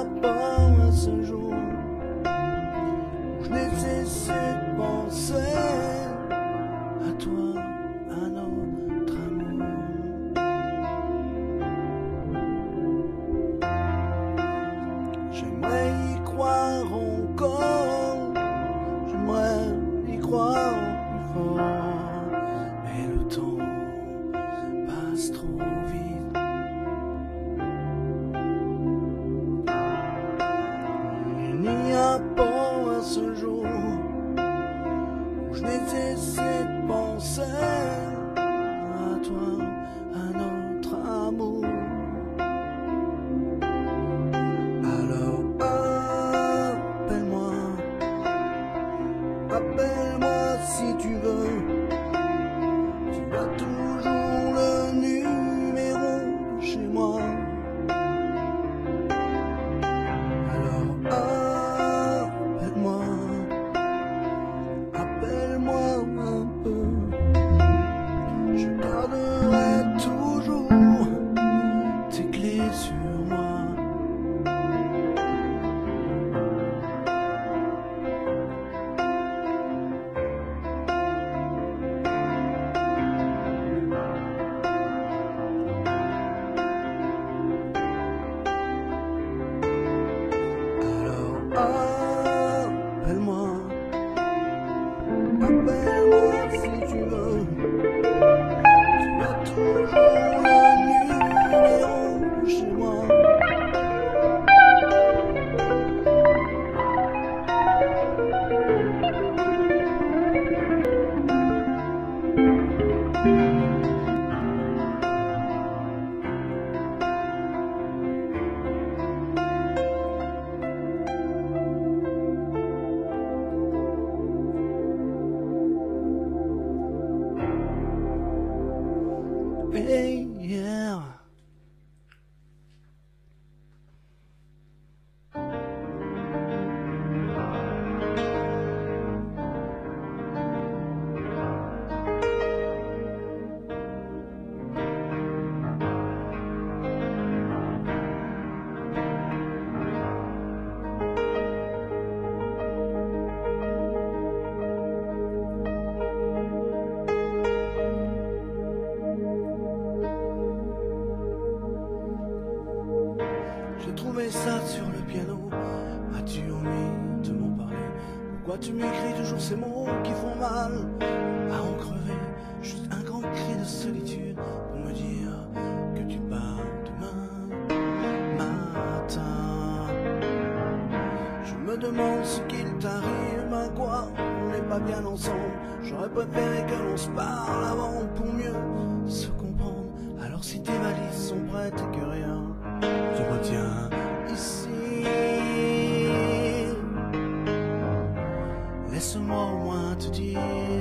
a pas un seul jour où je n'ai cessé de penser à toi, à notre amour. J'aimerais y croire encore, j'aimerais y croire plus fort, mais le temps passe trop vite. Il n'y a pas un seul jour où je n'ai cessé de penser à toi, à notre amour. Alors appelle-moi, appelle-moi si tu veux. Tu as toujours le numéro de chez moi. Alors appelle-moi, appelle-moi un peu. Je garderai toujours tes clés sur moi. Appelle-moi, appelle-moi si tu veux. Tu as toujours le numéro chez moi. Hey, yeah. J'ai trouvé ça sur le piano. As-tu envie de m'en parler? Pourquoi tu m'écris toujours ces mots qui font mal à en crever? Juste un grand cri de solitude pour me dire que tu pars demain matin. Je me demande ce qu'il t'arrive, à quoi on n'est pas bien ensemble. J'aurais préféré que l'on se parle avant pour mieux se comprendre. Alors si tes valises sont prêtes et que rien te retient ici, laisse-moi au moins te dire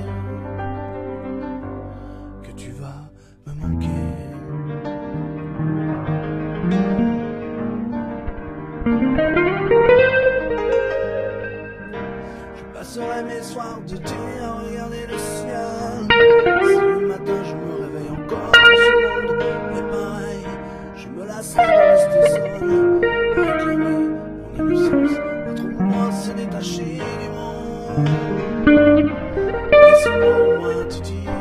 que tu vas me manquer. Je passerai mes soirs de thé à regarder le ciel. Si le matin je me réveille encore dans ce monde est pareil, je me lasserai de rester seul, à réclamer mon innocence, être moi se détacher du monde. Laisse-moi au moins te dire,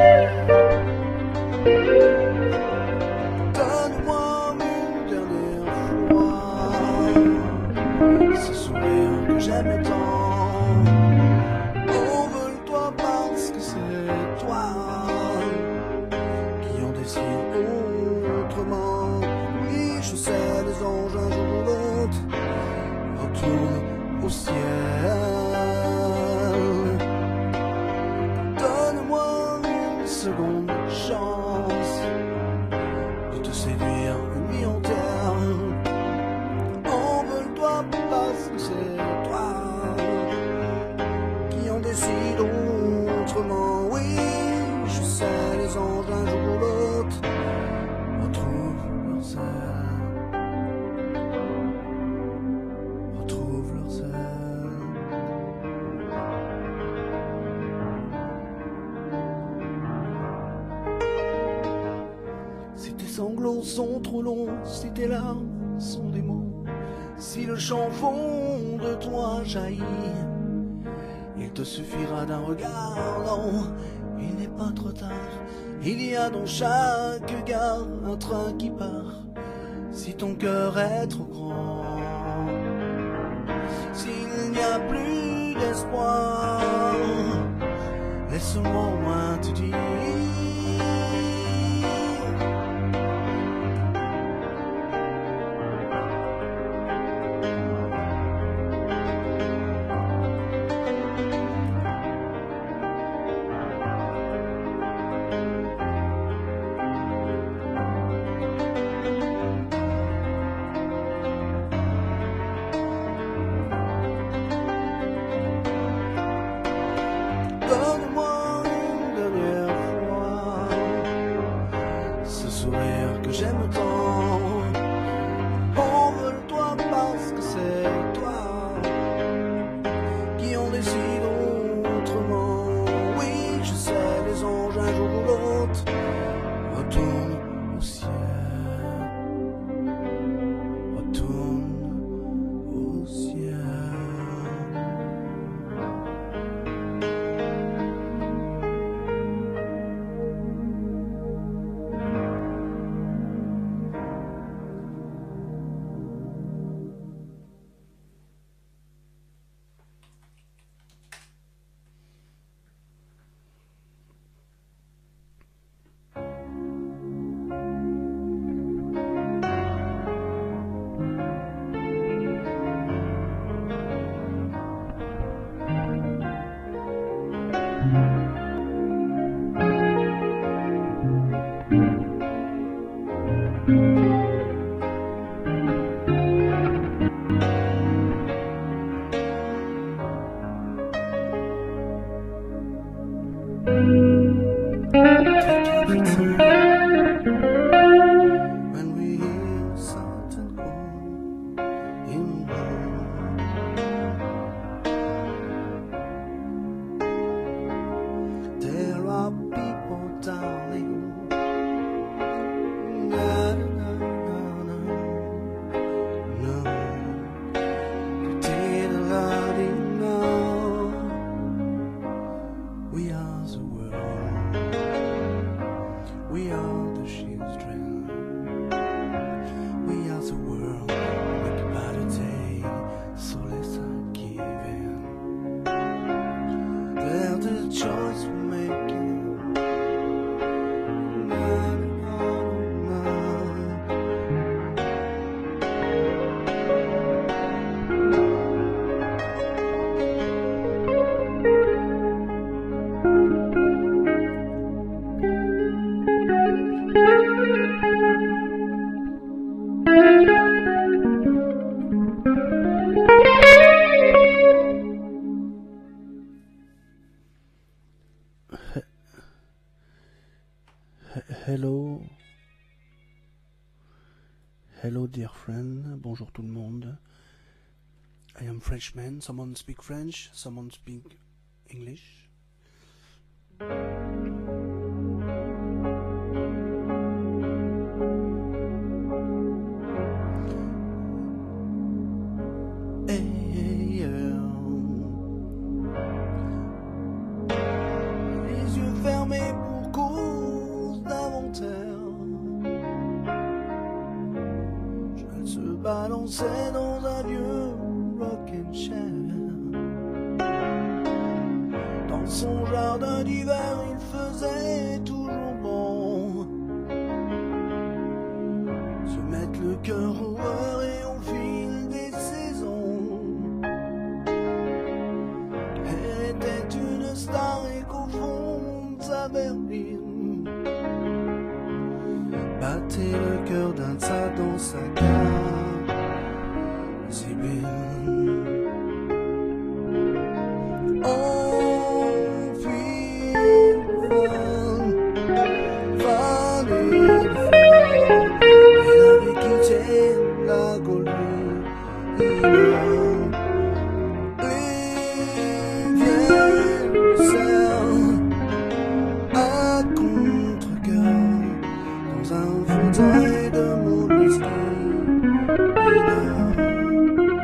donne-moi une dernière fois ce sourire que j'aime tant. Envole-toi parce que c'est toi qui en décide autrement. Oui, je sais, les anges un jour ou l'autre retournent au ciel. Donne-moi une seconde chance de te séduire une nuit entière. Envole-toi parce que c'est toi qui en décide autrement. Oui, je sais, les anges un jour ou l'autre retrouvent leur sel. Retrouvent leur sel. Si tes sanglots sont trop longs, si tes larmes sont des mots, si Si le chant fond de toi jaillit, il te suffira d'un regard. Non, il n'est pas trop tard. Il y a dans chaque gare un train qui part. Si ton cœur est trop grand, s'il n'y a plus d'espoir, laisse-moi au moins te dire. Donne-moi une dernière fois ce sourire que j'aime tant. Envole-toi parce que c'est toi qui en décide autrement. Oui, je sais, les anges un jour ou l'autre retournent au ciel. Retournent au ciel. When we hear something wrong in love, there are people, darling. Na, na, na, na, no. Did know we are the world, we are the children, we are the world. Make a better day, so let's not give in. They're the choice we're making. Na, na, na. Hello, hello dear friend, bonjour tout le monde. I am Frenchman, someone speak French, someone speak English. Hey, les yeux fermés pour cause d'inventaire, je se balançait dans un vieux rocking chair. Dans son jardin d'hiver, il faisait toujours bon. Se mettre le cœur au beurre et au fil des saisons. Elle était une star et qu'au fond de sa berline battait le cœur d'un tas dans sa cave. Sibylle. Un fauteuil de mon whisky.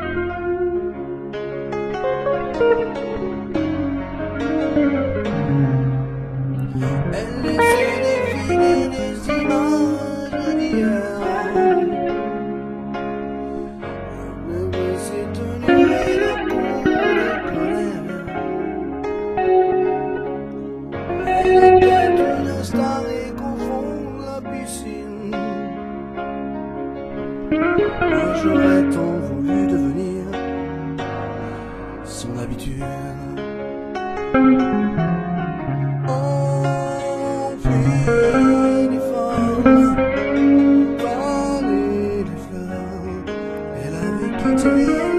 ciel. On finit par les fleurs, elle avait quitté